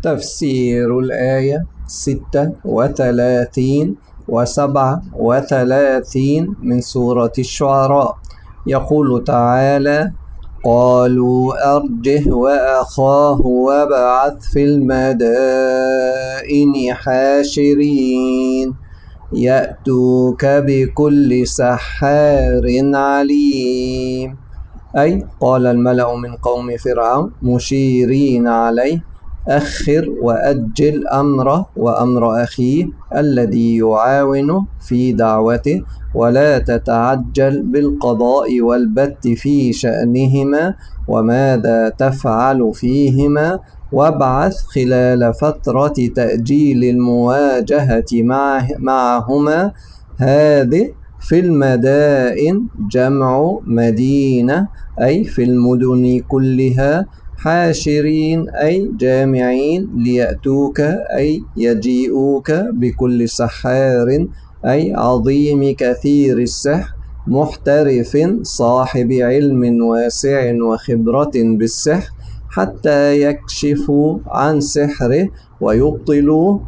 تفسير الآية 36 و37 من سورة الشعراء. يقول تعالى: قالوا أرجه وأخاه وابعث في المدائن حاشرين يأتوك بكل سحار عليم. أي قال الملأ من قوم فرعون مشيرين عليه: أخر وأجل أمره وأمر أخيه الذي يعاون في دعوته، ولا تتعجل بالقضاء والبت في شأنهما وماذا تفعل فيهما، وابعث خلال فترة تأجيل المواجهة معهما. هذه في المدائن جمع مدينة أي في المدن كلها، حاشرين أي جامعين ليأتوك أي يجيئوك بكل سحار أي عظيم كثير السحر، محترف صاحب علم واسع وخبرة بالسحر، حتى يكشفوا عن سحره ويبطلوا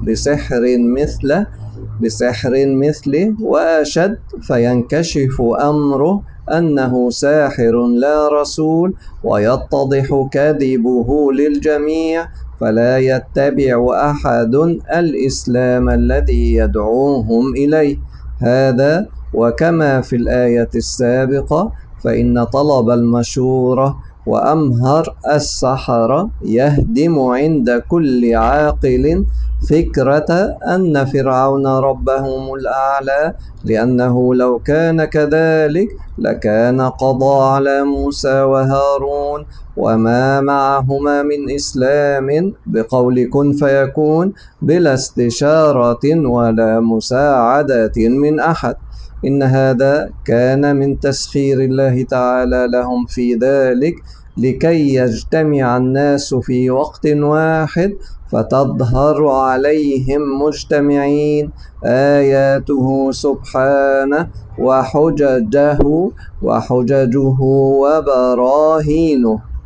بسحر مثله وأشد، فينكشف أمره أنه ساحر لا رسول، ويتضح كذبه للجميع، فلا يتبع أحد الإسلام الذي يدعوهم إليه. هذا وكما في الآية السابقة، فإن طلب المشورة وأمهر السحرة يهدم عند كل عاقل فكرة أن فرعون ربهم الأعلى، لأنه لو كان كذلك لكان قضى على موسى وهارون وما معهما من إسلام بقول كن فيكون، بلا استشارة ولا مساعدة من أحد. إن هذا كان من تسخير الله تعالى لهم في ذلك، لكي يجتمع الناس في وقت واحد فتظهر عليهم مجتمعين آياته سبحانه وحججه وبراهينه.